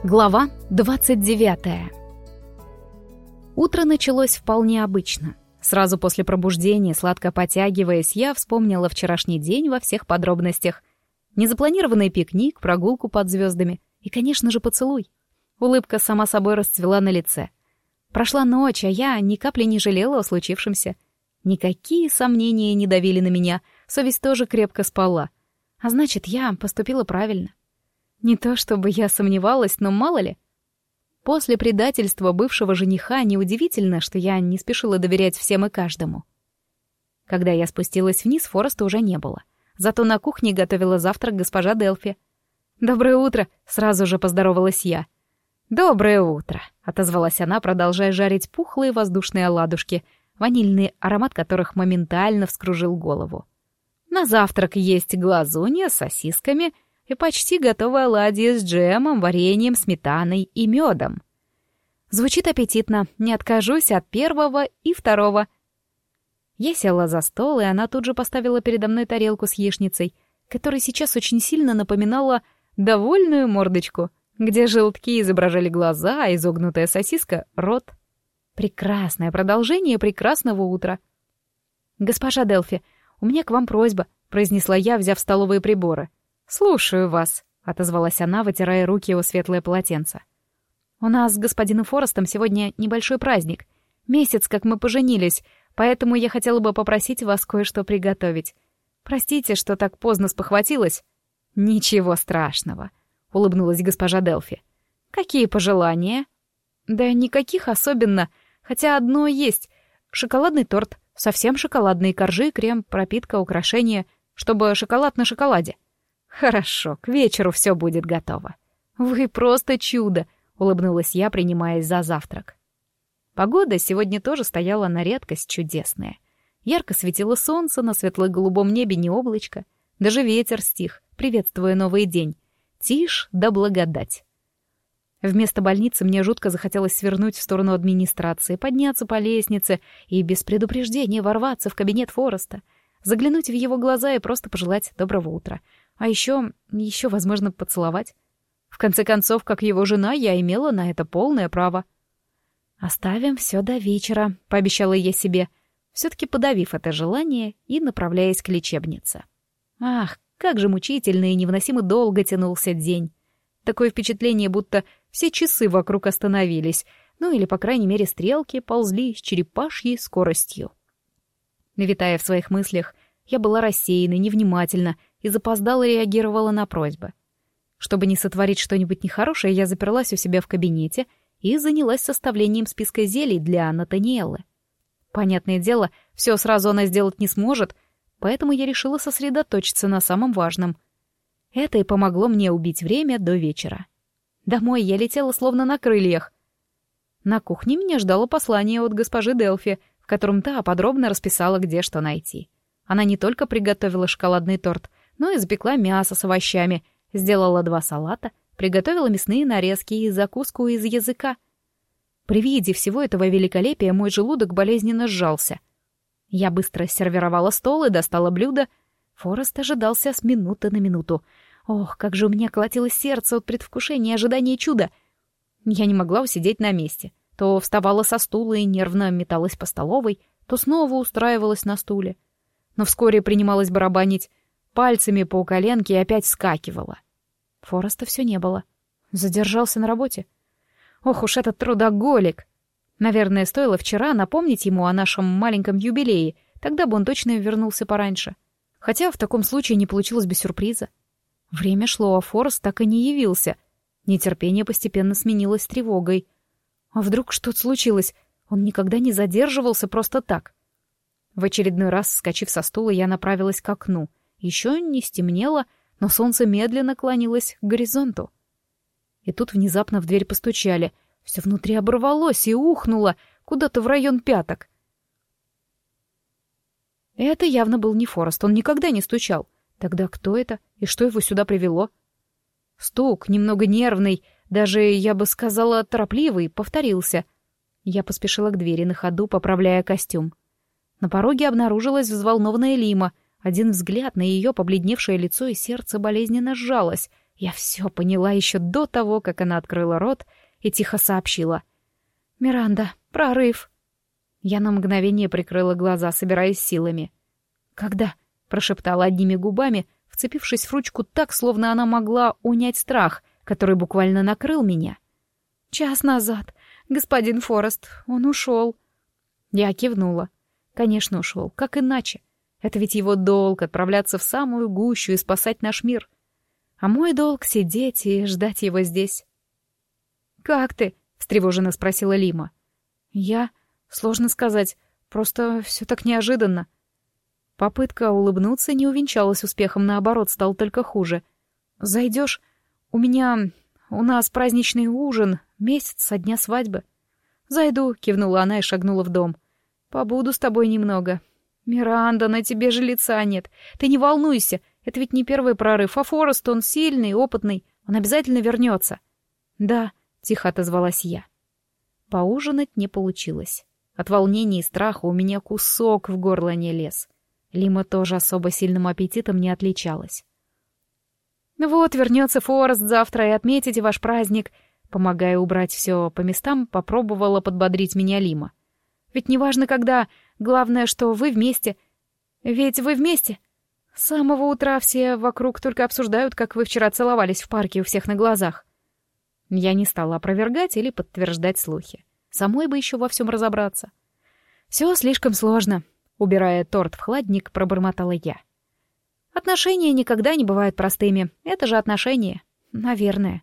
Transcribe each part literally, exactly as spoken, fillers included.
Глава двадцать девятая. Утро началось вполне обычно. Сразу после пробуждения, сладко потягиваясь, я вспомнила вчерашний день во всех подробностях. Незапланированный пикник, прогулку под звездами и, конечно же, поцелуй. Улыбка сама собой расцвела на лице. Прошла ночь, а я ни капли не жалела о случившемся. Никакие сомнения не давили на меня, совесть тоже крепко спала. А значит, я поступила правильно. Не то чтобы я сомневалась, но мало ли. После предательства бывшего жениха неудивительно, что я не спешила доверять всем и каждому. Когда я спустилась вниз, Фореста уже не было. Зато на кухне готовила завтрак госпожа Делфи. «Доброе утро!» — сразу же поздоровалась я. «Доброе утро!» — отозвалась она, продолжая жарить пухлые воздушные оладушки, ванильный аромат которых моментально вскружил голову. «На завтрак есть глазунья с сосисками и почти готовые оладьи с джемом, вареньем, сметаной и медом. Звучит аппетитно, не откажусь от первого и второго». Я села за стол, и она тут же поставила передо мной тарелку с яичницей, которая сейчас очень сильно напоминала довольную мордочку, где желтки изображали глаза, а изогнутая сосиска — рот. Прекрасное продолжение прекрасного утра. «Госпожа Делфи, у меня к вам просьба», — произнесла я, взяв столовые приборы. «Слушаю вас», — отозвалась она, вытирая руки о светлое полотенце. «У нас с господином Форестом сегодня небольшой праздник. Месяц, как мы поженились, поэтому я хотела бы попросить вас кое-что приготовить. Простите, что так поздно спохватилась». «Ничего страшного», — улыбнулась госпожа Делфи. «Какие пожелания?» «Да никаких особенно, хотя одно есть. Шоколадный торт, совсем шоколадные коржи, крем, пропитка, украшения, чтобы шоколад на шоколаде». «Хорошо, к вечеру все будет готово». «Вы просто чудо», — улыбнулась я, принимаясь за завтрак. Погода сегодня тоже стояла на редкость чудесная. Ярко светило солнце, на светло-голубом небе не облачко. Даже ветер стих, приветствуя новый день. Тишь да благодать. Вместо больницы мне жутко захотелось свернуть в сторону администрации, подняться по лестнице и без предупреждения ворваться в кабинет Фореста, заглянуть в его глаза и просто пожелать доброго утра. А еще, еще, возможно, поцеловать. В конце концов, как его жена, я имела на это полное право. «Оставим все до вечера», — пообещала я себе, все-таки подавив это желание и направляясь к лечебнице. Ах, как же мучительно и невыносимо долго тянулся день. Такое впечатление, будто все часы вокруг остановились, ну или, по крайней мере, стрелки ползли с черепашьей скоростью. Витая в своих мыслях, я была рассеяна, невнимательна и запоздало реагировала на просьбы. Чтобы не сотворить что-нибудь нехорошее, я заперлась у себя в кабинете и занялась составлением списка зелий для Натаниэллы. Понятное дело, все сразу она сделать не сможет, поэтому я решила сосредоточиться на самом важном. Это и помогло мне убить время до вечера. Домой я летела словно на крыльях. На кухне меня ждало послание от госпожи Делфи, в котором та подробно расписала, где что найти. Она не только приготовила шоколадный торт, но и запекла мясо с овощами, сделала два салата, приготовила мясные нарезки и закуску из языка. При виде всего этого великолепия мой желудок болезненно сжался. Я быстро сервировала стол и достала блюдо. Форест ожидался с минуты на минуту. Ох, как же у меня колотилось сердце от предвкушения и ожидания чуда. Я не могла усидеть на месте. То вставала со стула и нервно металась по столовой, то снова устраивалась на стуле. Но вскоре принималась барабанить пальцами по коленке и опять вскакивала. Фореста все не было. Задержался на работе. Ох уж этот трудоголик! Наверное, стоило вчера напомнить ему о нашем маленьком юбилее, тогда бы он точно вернулся пораньше. Хотя в таком случае не получилось бы сюрприза. Время шло, а Форест так и не явился. Нетерпение постепенно сменилось тревогой. А вдруг что-то случилось? Он никогда не задерживался просто так. В очередной раз, вскочив со стула, я направилась к окну. Еще не стемнело, но солнце медленно клонилось к горизонту. И тут внезапно в дверь постучали. Все внутри оборвалось и ухнуло куда-то в район пяток. Это явно был не Форест, он никогда не стучал. Тогда кто это и что его сюда привело? Стук, немного нервный, даже, я бы сказала, торопливый, повторился. Я поспешила к двери на ходу, поправляя костюм. На пороге обнаружилась взволнованная Лима. Один взгляд на ее побледневшее лицо, и сердце болезненно сжалось. Я все поняла еще до того, как она открыла рот и тихо сообщила. «Миранда, прорыв!» Я на мгновение прикрыла глаза, собираясь силами. «Когда?» — прошептала одними губами, вцепившись в ручку так, словно она могла унять страх, который буквально накрыл меня. «Час назад. Господин Форест, он ушел». Я кивнула. Конечно, ушел. Как иначе? Это ведь его долг — отправляться в самую гущу и спасать наш мир. А мой долг — сидеть и ждать его здесь. «Как ты?» — встревоженно спросила Лима. «Я? Сложно сказать. Просто все так неожиданно». Попытка улыбнуться не увенчалась успехом, наоборот, стал только хуже. «Зайдешь? У меня... у нас праздничный ужин, месяц со дня свадьбы». «Зайду», — кивнула она и шагнула в дом. «Побуду с тобой немного». «Миранда, на тебе же лица нет. Ты не волнуйся, это ведь не первый прорыв, а Форест, он сильный, опытный, он обязательно вернется». «Да», — тихо отозвалась я. Поужинать не получилось. От волнения и страха у меня кусок в горло не лез. Лима тоже особо сильным аппетитом не отличалась. «Вот, вернется Форест завтра, и отметите ваш праздник», — помогая убрать все по местам, попробовала подбодрить меня Лима. «Ведь неважно когда, главное, что вы вместе. Ведь вы вместе. С самого утра все вокруг только обсуждают, как вы вчера целовались в парке у всех на глазах». Я не стала опровергать или подтверждать слухи. Самой бы еще во всем разобраться. «Все слишком сложно», — убирая торт в хладник, пробормотала я. «Отношения никогда не бывают простыми. Это же отношения. Наверное».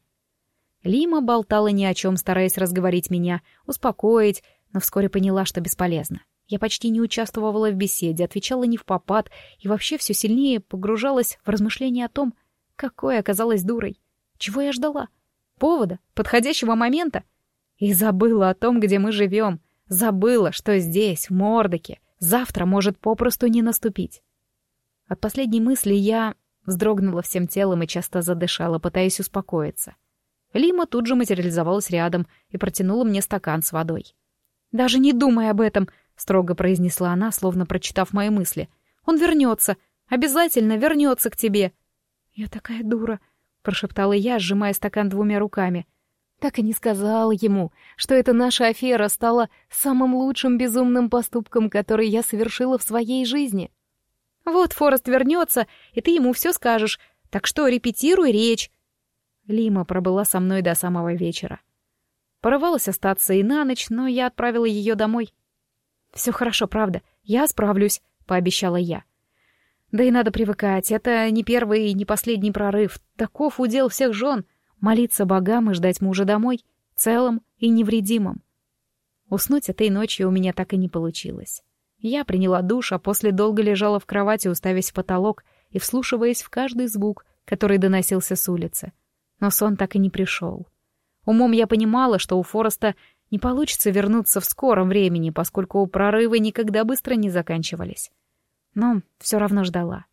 Лима болтала ни о чем, стараясь разговорить меня, успокоить, но вскоре поняла, что бесполезно. Я почти не участвовала в беседе, отвечала не впопад и вообще все сильнее погружалась в размышления о том, какой оказалась дурой. Чего я ждала? Повода? Подходящего момента? И забыла о том, где мы живем. Забыла, что здесь, в Мордоке, завтра может попросту не наступить. От последней мысли я вздрогнула всем телом и часто задышала, пытаясь успокоиться. Лима тут же материализовалась рядом и протянула мне стакан с водой. «Даже не думай об этом», — строго произнесла она, словно прочитав мои мысли. «Он вернется, обязательно вернется к тебе». «Я такая дура», — прошептала я, сжимая стакан двумя руками. Так и не сказала ему, что эта наша афера стала самым лучшим безумным поступком, который я совершила в своей жизни. «Вот Форест вернется, и ты ему все скажешь, так что репетируй речь». Лима пробыла со мной до самого вечера. Порывалась остаться и на ночь, но я отправила ее домой. «Все хорошо, правда, я справлюсь», — пообещала я. Да и надо привыкать, это не первый и не последний прорыв. Таков удел всех жен — молиться богам и ждать мужа домой, целым и невредимым. Уснуть этой ночью у меня так и не получилось. Я приняла душ, а после долго лежала в кровати, уставясь в потолок и вслушиваясь в каждый звук, который доносился с улицы. Но сон так и не пришел. Умом я понимала, что у Фореста не получится вернуться в скором времени, поскольку прорывы никогда быстро не заканчивались. Но все равно ждала.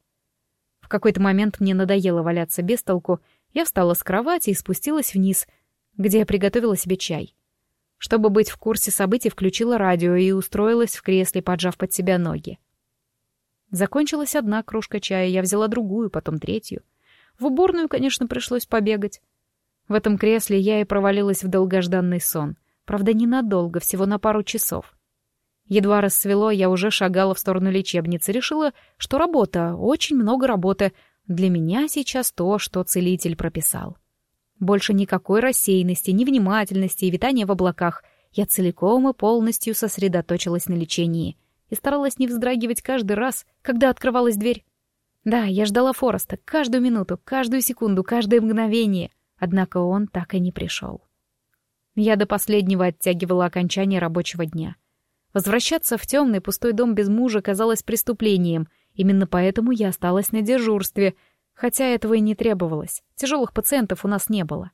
В какой-то момент мне надоело валяться без толку, я встала с кровати и спустилась вниз, где я приготовила себе чай. Чтобы быть в курсе событий, включила радио и устроилась в кресле, поджав под себя ноги. Закончилась одна кружка чая, я взяла другую, потом третью. В уборную, конечно, пришлось побегать. В этом кресле я и провалилась в долгожданный сон. Правда, ненадолго, всего на пару часов. Едва рассвело, я уже шагала в сторону лечебницы. Решила, что работа, очень много работы. Для меня сейчас то, что целитель прописал. Больше никакой рассеянности, невнимательности и витания в облаках. Я целиком и полностью сосредоточилась на лечении и старалась не вздрагивать каждый раз, когда открывалась дверь. Да, я ждала Фореста каждую минуту, каждую секунду, каждое мгновение. Однако он так и не пришел. Я до последнего оттягивала окончание рабочего дня. Возвращаться в темный пустой дом без мужа казалось преступлением. Именно поэтому я осталась на дежурстве, хотя этого и не требовалось. Тяжелых пациентов у нас не было.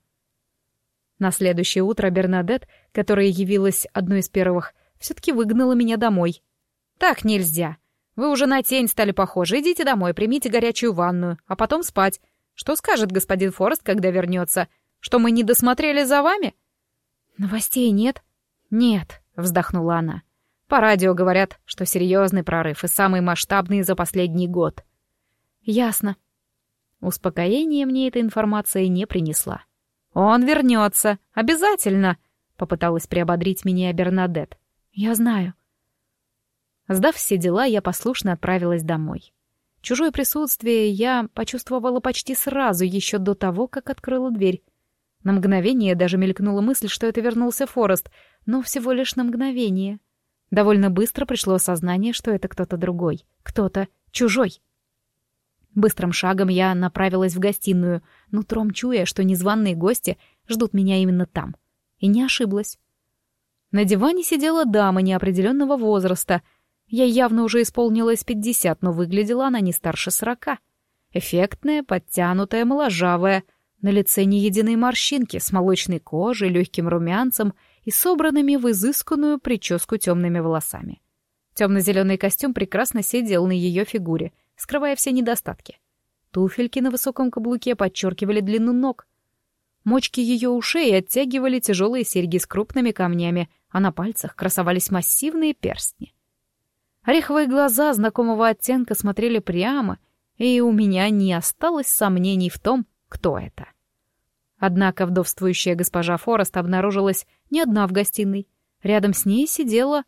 На следующее утро Бернадет, которая явилась одной из первых, все-таки выгнала меня домой. «Так нельзя. Вы уже на тень стали похожи. Идите домой, примите горячую ванную, а потом спать. Что скажет господин Форест, когда вернется? Что мы не досмотрели за вами?» «Новостей нет?» «Нет», — вздохнула она. «По радио говорят, что серьезный прорыв и самый масштабный за последний год». «Ясно». Успокоение мне эта информация не принесла. «Он вернется, обязательно!» — попыталась приободрить меня Бернадет. «Я знаю». Сдав все дела, я послушно отправилась домой. Чужое присутствие я почувствовала почти сразу, еще до того, как открыла дверь. На мгновение даже мелькнула мысль, что это вернулся Форест, но всего лишь на мгновение. Довольно быстро пришло осознание, что это кто-то другой, кто-то чужой. Быстрым шагом я направилась в гостиную, нутром чуя, что незваные гости ждут меня именно там. И не ошиблась. На диване сидела дама неопределенного возраста. Ей явно уже исполнилось пятьдесят, но выглядела она не старше сорока. Эффектная, подтянутая, моложавая, на лице ни единой морщинки, с молочной кожей, легким румянцем и собранными в изысканную прическу темными волосами. Темно-зеленый костюм прекрасно сидел на ее фигуре, скрывая все недостатки. Туфельки на высоком каблуке подчеркивали длину ног. Мочки ее ушей оттягивали тяжелые серьги с крупными камнями, а на пальцах красовались массивные перстни. Ореховые глаза знакомого оттенка смотрели прямо, и у меня не осталось сомнений в том, кто это. Однако вдовствующая госпожа Форест обнаружилась не одна в гостиной. Рядом с ней сидела...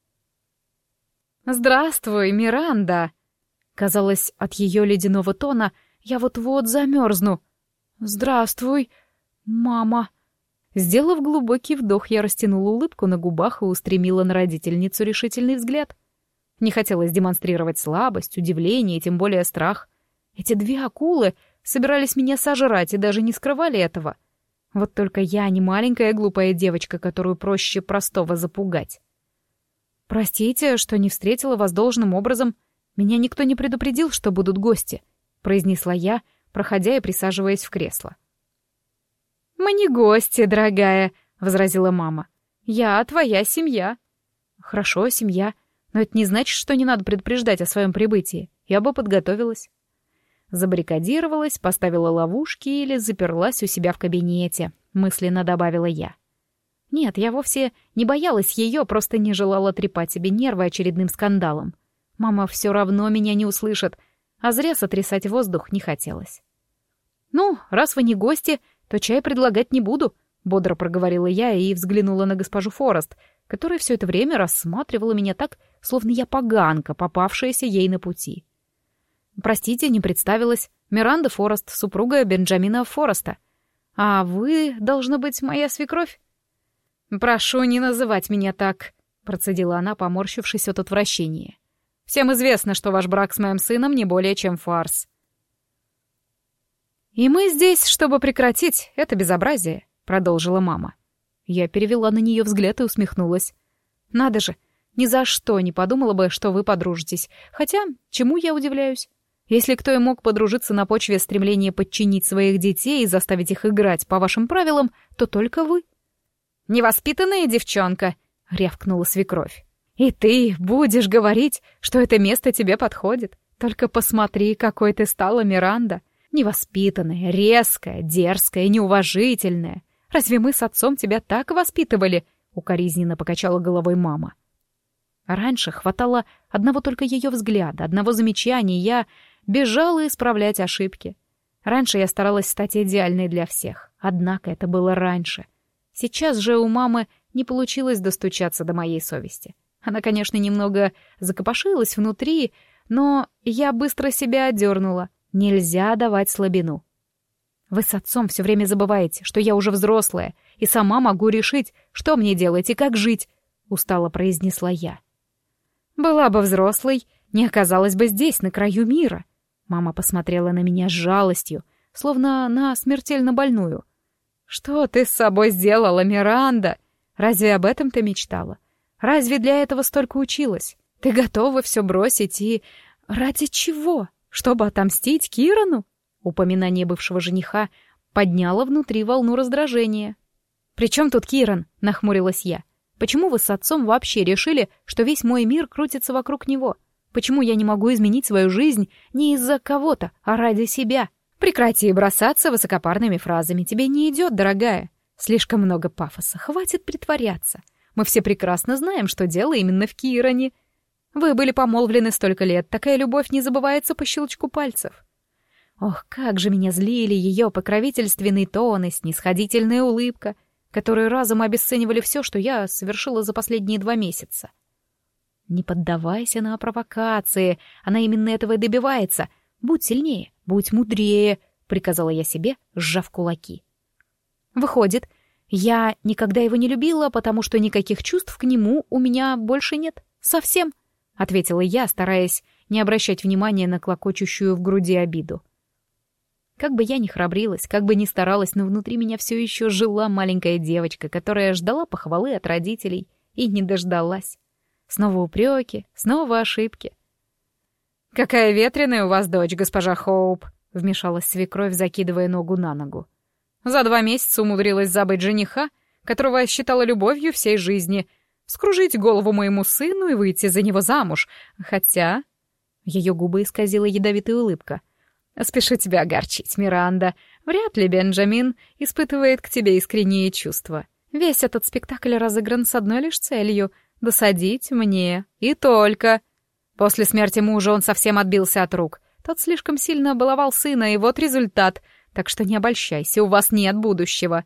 «Здравствуй, Миранда!» Казалось, от ее ледяного тона я вот-вот замерзну. «Здравствуй, мама!» Сделав глубокий вдох, я растянула улыбку на губах и устремила на родительницу решительный взгляд. Не хотелось демонстрировать слабость, удивление и тем более страх. Эти две акулы собирались меня сожрать и даже не скрывали этого. Вот только я не маленькая глупая девочка, которую проще простого запугать. «Простите, что не встретила вас должным образом. Меня никто не предупредил, что будут гости», — произнесла я, проходя и присаживаясь в кресло. «Мы не гости, дорогая», — возразила мама. «Я твоя семья». «Хорошо, семья, но это не значит, что не надо предупреждать о своем прибытии. Я бы подготовилась». Забаррикадировалась, поставила ловушки или заперлась у себя в кабинете, мысленно добавила я. Нет, я вовсе не боялась ее, просто не желала трепать себе нервы очередным скандалом. Мама все равно меня не услышит, а зря сотрясать воздух не хотелось. «Ну, раз вы не гости, то чай предлагать не буду», — бодро проговорила я и взглянула на госпожу Форест, которая все это время рассматривала меня так, словно я поганка, попавшаяся ей на пути. «Простите, не представилась. Миранда Форест, супруга Бенджамина Фореста. А вы, должна быть, моя свекровь?» «Прошу не называть меня так», — процедила она, поморщившись от отвращения. «Всем известно, что ваш брак с моим сыном не более чем фарс». «И мы здесь, чтобы прекратить это безобразие», — продолжила мама. Я перевела на нее взгляд и усмехнулась. «Надо же, ни за что не подумала бы, что вы подружитесь. Хотя, чему я удивляюсь? Если кто и мог подружиться на почве стремления подчинить своих детей и заставить их играть по вашим правилам, то только вы». «Невоспитанная девчонка», — рявкнула свекровь. «И ты будешь говорить, что это место тебе подходит? Только посмотри, какой ты стала, Миранда. Невоспитанная, резкая, дерзкая, неуважительная. Разве мы с отцом тебя так воспитывали?» — укоризненно покачала головой мама. Раньше хватало одного только ее взгляда, одного замечания, и я бежала исправлять ошибки. Раньше я старалась стать идеальной для всех, однако это было раньше. Сейчас же у мамы не получилось достучаться до моей совести. Она, конечно, немного закопошилась внутри, но я быстро себя одернула. Нельзя давать слабину. Вы с отцом все время забываете, что я уже взрослая, и сама могу решить, что мне делать и как жить, — устало произнесла я. Была бы взрослой, не оказалась бы здесь, на краю мира. Мама посмотрела на меня с жалостью, словно на смертельно больную. «Что ты с собой сделала, Миранда? Разве об этом ты мечтала? Разве для этого столько училась? Ты готова все бросить и... Ради чего? Чтобы отомстить Кирану?» Упоминание бывшего жениха подняло внутри волну раздражения. «При чем тут Киран?» — нахмурилась я. «Почему вы с отцом вообще решили, что весь мой мир крутится вокруг него? Почему я не могу изменить свою жизнь не из-за кого-то, а ради себя?» «Прекрати бросаться высокопарными фразами, тебе не идет, дорогая. Слишком много пафоса, хватит притворяться. Мы все прекрасно знаем, что дело именно в Киране. Вы были помолвлены столько лет, такая любовь не забывается по щелчку пальцев». Ох, как же меня злили ее покровительственный тон и снисходительная улыбка, которые разом обесценивали все, что я совершила за последние два месяца. Не поддавайся на провокации, она именно этого и добивается. Будь сильнее, будь мудрее, приказала я себе, сжав кулаки. Выходит, я никогда его не любила, потому что никаких чувств к нему у меня больше нет. Совсем, ответила я, стараясь не обращать внимания на клокочущую в груди обиду. Как бы я ни храбрилась, как бы ни старалась, но внутри меня все еще жила маленькая девочка, которая ждала похвалы от родителей и не дождалась. Снова упреки, снова ошибки. «Какая ветреная у вас дочь, госпожа Хоуп!» — вмешалась свекровь, закидывая ногу на ногу. «За два месяца умудрилась забыть жениха, которого я считала любовью всей жизни, скружить голову моему сыну и выйти за него замуж. Хотя...» Ее губы исказила ядовитая улыбка. «Спешу тебя огорчить, Миранда. Вряд ли Бенджамин испытывает к тебе искренние чувства. Весь этот спектакль разыгран с одной лишь целью — досадить мне. И только. После смерти мужа он совсем отбился от рук. Тот слишком сильно баловал сына, и вот результат. Так что не обольщайся, у вас нет будущего».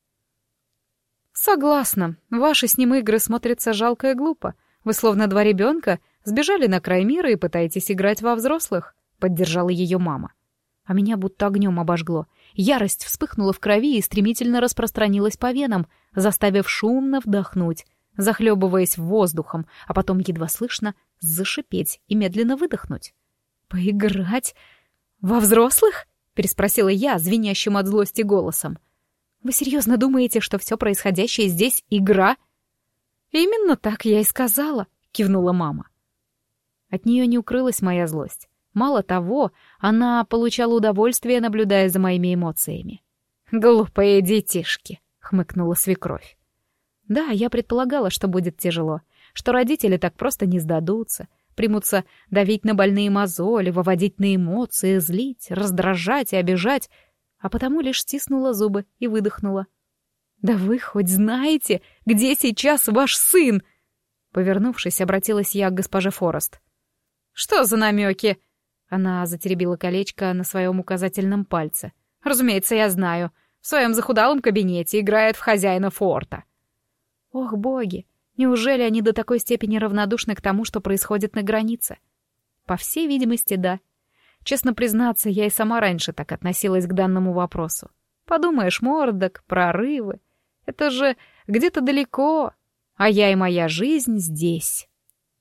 «Согласна. Ваши с ним игры смотрятся жалко и глупо. Вы словно два ребенка сбежали на край мира и пытаетесь играть во взрослых», — поддержала ее мама. А меня будто огнем обожгло. Ярость вспыхнула в крови и стремительно распространилась по венам, заставив шумно вдохнуть, захлебываясь воздухом, а потом едва слышно зашипеть и медленно выдохнуть. «Поиграть? Во взрослых?» — переспросила я, звенящим от злости голосом. «Вы серьезно думаете, что все происходящее здесь — игра?» «Именно так я и сказала», — кивнула мама. От нее не укрылась моя злость. Мало того, она получала удовольствие, наблюдая за моими эмоциями. «Глупые детишки», — хмыкнула свекровь. Да, я предполагала, что будет тяжело, что родители так просто не сдадутся, примутся давить на больные мозоли, выводить на эмоции, злить, раздражать и обижать, а потому лишь стиснула зубы и выдохнула. «Да вы хоть знаете, где сейчас ваш сын?» Повернувшись, обратилась я к госпоже Форест. «Что за намеки?» Она затеребила колечко на своем указательном пальце. «Разумеется, я знаю. В своем захудалом кабинете играет в хозяина форта». Ох, боги, неужели они до такой степени равнодушны к тому, что происходит на границе? По всей видимости, да. Честно признаться, я и сама раньше так относилась к данному вопросу. Подумаешь, Мордок, прорывы. Это же где-то далеко, а я и моя жизнь здесь.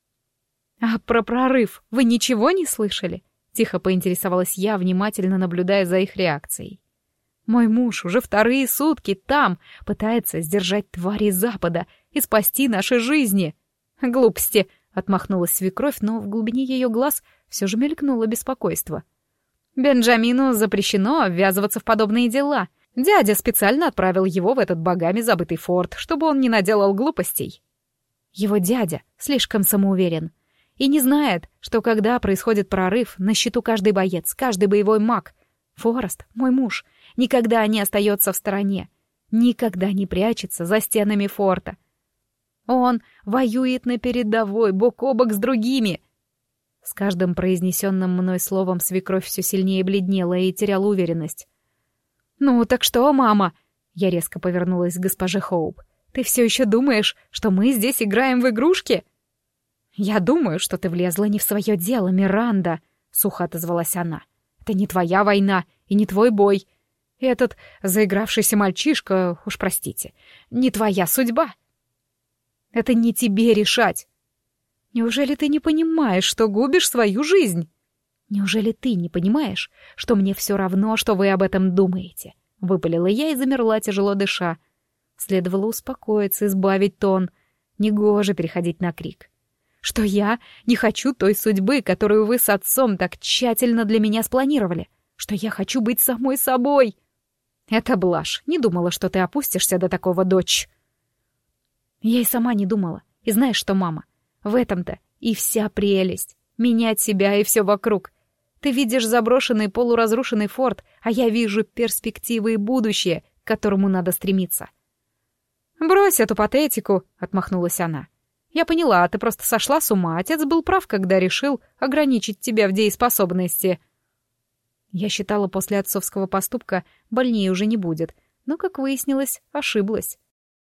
«А про прорыв вы ничего не слышали?» — тихо поинтересовалась я, внимательно наблюдая за их реакцией. «Мой муж уже вторые сутки там, пытается сдержать твари Запада и спасти наши жизни». «Глупости!» — отмахнулась свекровь, но в глубине ее глаз все же мелькнуло беспокойство. «Бенджамину запрещено ввязываться в подобные дела. Дядя специально отправил его в этот богами забытый форт, чтобы он не наделал глупостей». Его дядя слишком самоуверен и не знает, что когда происходит прорыв, на счету каждый боец, каждый боевой маг. Форест, мой муж, никогда не остается в стороне, никогда не прячется за стенами форта. Он воюет на передовой, бок о бок с другими. С каждым произнесенным мной словом свекровь все сильнее бледнела и теряла уверенность. «Ну так что, мама?» Я резко повернулась к госпоже Хоуп. «Ты все еще думаешь, что мы здесь играем в игрушки?» «Я думаю, что ты влезла не в свое дело, Миранда», — сухо отозвалась она. «Это не твоя война и не твой бой. Этот заигравшийся мальчишка, уж простите, не твоя судьба. Это не тебе решать. Неужели ты не понимаешь, что губишь свою жизнь? Неужели ты не понимаешь, что мне все равно, что вы об этом думаете?» — выпалила я и замерла, тяжело дыша. Следовало успокоиться, избавить тон. Негоже переходить на крик. Что я не хочу той судьбы, которую вы с отцом так тщательно для меня спланировали. Что я хочу быть самой собой. Это блажь. Не думала, что ты опустишься до такого, дочь. Я и сама не думала. И знаешь что, мама, в этом-то и вся прелесть. Менять себя и все вокруг. Ты видишь заброшенный полуразрушенный форт, а я вижу перспективы и будущее, к которому надо стремиться. «Брось эту патетику», — отмахнулась она. «Я поняла, ты просто сошла с ума. Отец был прав, когда решил ограничить тебя в дееспособности». Я считала, после отцовского поступка больнее уже не будет, но, как выяснилось, ошиблась.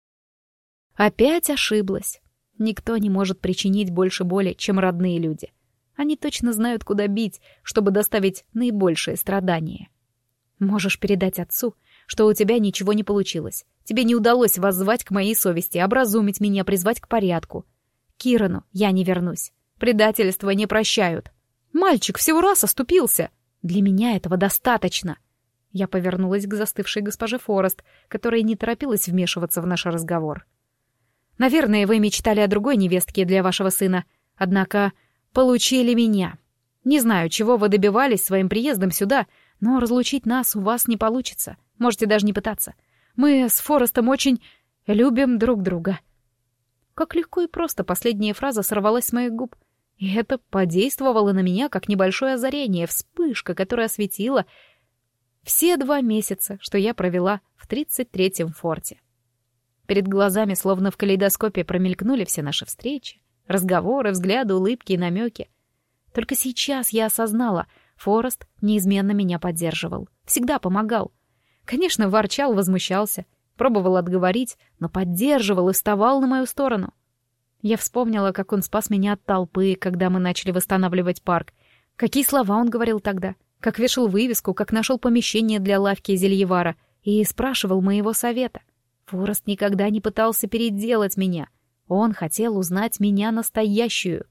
Опять ошиблась. Никто не может причинить больше боли, чем родные люди. Они точно знают, куда бить, чтобы доставить наибольшее страдание. Можешь передать отцу, что у тебя ничего не получилось. Тебе не удалось воззвать к моей совести, образумить меня, призвать к порядку. К Кирану я не вернусь. Предательство не прощают. Мальчик всего раз оступился. Для меня этого достаточно. Я повернулась к застывшей госпоже Форест, которая не торопилась вмешиваться в наш разговор. Наверное, вы мечтали о другой невестке для вашего сына, однако получили меня. Не знаю, чего вы добивались своим приездом сюда, но разлучить нас у вас не получится. Можете даже не пытаться. Мы с Форестом очень любим друг друга. Как легко и просто последняя фраза сорвалась с моих губ. И это подействовало на меня, как небольшое озарение, вспышка, которая осветила все два месяца, что я провела в тридцать третьем форте. Перед глазами, словно в калейдоскопе, промелькнули все наши встречи, разговоры, взгляды, улыбки и намеки. Только сейчас я осознала, Форест неизменно меня поддерживал, всегда помогал. Конечно, ворчал, возмущался, пробовал отговорить, но поддерживал и вставал на мою сторону. Я вспомнила, как он спас меня от толпы, когда мы начали восстанавливать парк. Какие слова он говорил тогда, как вешал вывеску, как нашел помещение для лавки зельевара и спрашивал моего совета. Форест никогда не пытался переделать меня. Он хотел узнать меня настоящую.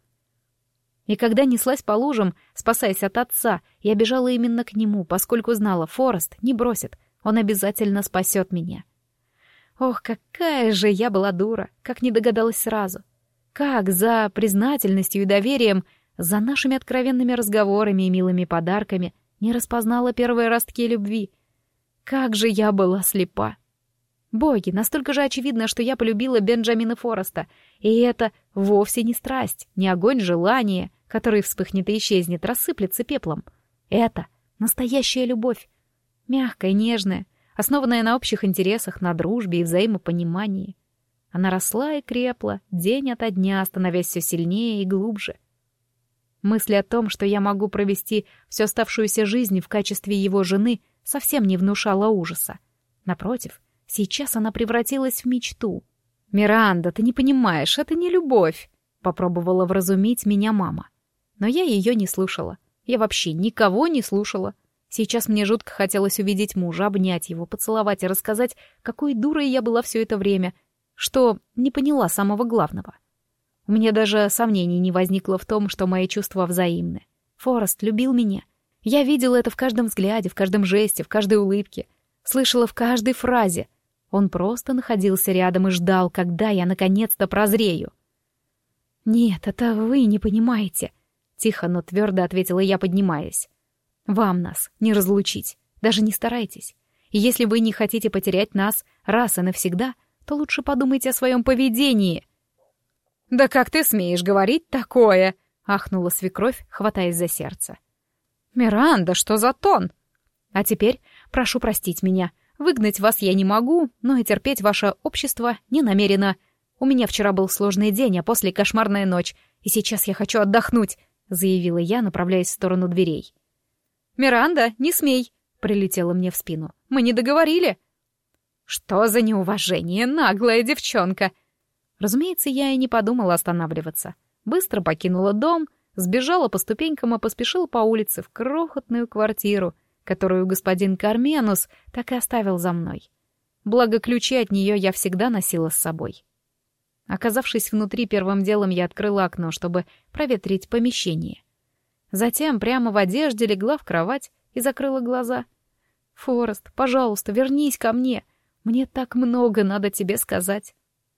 И когда неслась по лужам, спасаясь от отца, я бежала именно к нему, поскольку знала, Форест не бросит, он обязательно спасет меня. Ох, какая же я была дура, как не догадалась сразу. Как за признательностью и доверием, за нашими откровенными разговорами и милыми подарками не распознала первые ростки любви. Как же я была слепа. Боги, настолько же очевидно, что я полюбила Бенджамина Фореста, и это вовсе не страсть, не огонь желания, который вспыхнет и исчезнет, рассыплется пеплом. Это настоящая любовь, мягкая, нежная, основанная на общих интересах, на дружбе и взаимопонимании. Она росла и крепла, день ото дня, становясь все сильнее и глубже. Мысль о том, что я могу провести всю оставшуюся жизнь в качестве его жены, совсем не внушала ужаса. Напротив, сейчас она превратилась в мечту. «Миранда, ты не понимаешь, это не любовь», — попробовала вразумить меня мама. Но я ее не слушала. Я вообще никого не слушала. Сейчас мне жутко хотелось увидеть мужа, обнять его, поцеловать и рассказать, какой дурой я была все это время, что не поняла самого главного. У меня даже сомнений не возникло в том, что мои чувства взаимны. Форест любил меня. Я видела это в каждом взгляде, в каждом жесте, в каждой улыбке. Слышала в каждой фразе. Он просто находился рядом и ждал, когда я наконец-то прозрею. «Нет, это вы не понимаете», — тихо, но твердо ответила я, поднимаясь. «Вам нас не разлучить, даже не старайтесь. И если вы не хотите потерять нас раз и навсегда, то лучше подумайте о своем поведении». «Да как ты смеешь говорить такое?» — ахнула свекровь, хватаясь за сердце. «Миранда, что за тон? А теперь прошу простить меня. Выгнать вас я не могу, но и терпеть ваше общество не намерена. У меня вчера был сложный день, а после кошмарная ночь, и сейчас я хочу отдохнуть», — заявила я, направляясь в сторону дверей. «Миранда, не смей!» — прилетела мне в спину. «Мы не договорили!» «Что за неуважение, наглая девчонка!» Разумеется, я и не подумала останавливаться. Быстро покинула дом, сбежала по ступенькам и поспешила по улице в крохотную квартиру, которую господин Карменус так и оставил за мной. Благо, ключи от нее я всегда носила с собой. Оказавшись внутри, первым делом я открыла окно, чтобы проветрить помещение. Затем прямо в одежде легла в кровать и закрыла глаза. «Форест, пожалуйста, вернись ко мне. Мне так много надо тебе сказать».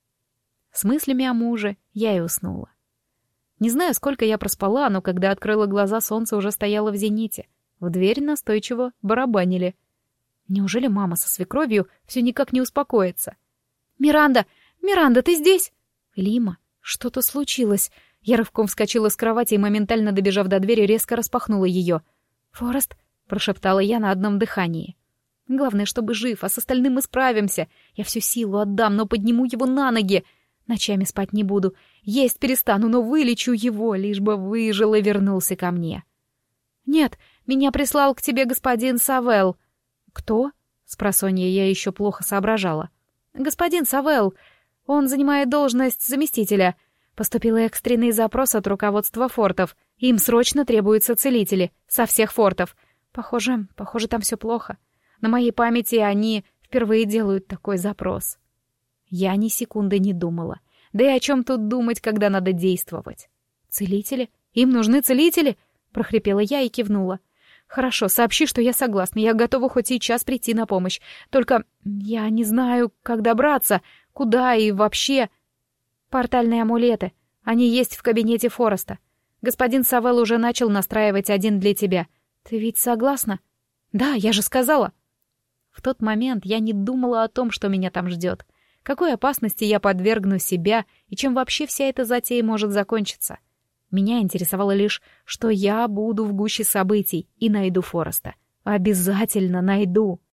С мыслями о муже я и уснула. Не знаю, сколько я проспала, но когда открыла глаза, солнце уже стояло в зените. В дверь настойчиво барабанили. Неужели мама со свекровью все никак не успокоится? «Миранда! Миранда, ты здесь?» «Лима, что-то случилось». Я рывком вскочила с кровати и, моментально добежав до двери, резко распахнула ее. «Форест», — прошептала я на одном дыхании. «Главное, чтобы жив, а с остальным мы справимся. Я всю силу отдам, но подниму его на ноги. Ночами спать не буду, есть перестану, но вылечу его, лишь бы выжил и вернулся ко мне». «Нет, Меня прислал к тебе господин Савелл». «Кто?» — спросонья я еще плохо соображала. «Господин Савелл. Он занимает должность заместителя. Поступил экстренный запрос от руководства фортов. Им срочно требуются целители. Со всех фортов. Похоже, похоже, там все плохо. На моей памяти они впервые делают такой запрос». Я ни секунды не думала. Да и о чем тут думать, когда надо действовать? «Целители? Им нужны целители?» — прохрипела я и кивнула. «Хорошо, сообщи, что я согласна. Я готова хоть сейчас прийти на помощь. Только я не знаю, как добраться, куда и вообще...» «Портальные амулеты. Они есть в кабинете Фореста. Господин Савелл уже начал настраивать один для тебя. Ты ведь согласна?» «Да, я же сказала». В тот момент я не думала о том, что меня там ждет. Какой опасности я подвергну себя и чем вообще вся эта затея может закончиться. Меня интересовало лишь, что я буду в гуще событий и найду Фореста. Обязательно найду.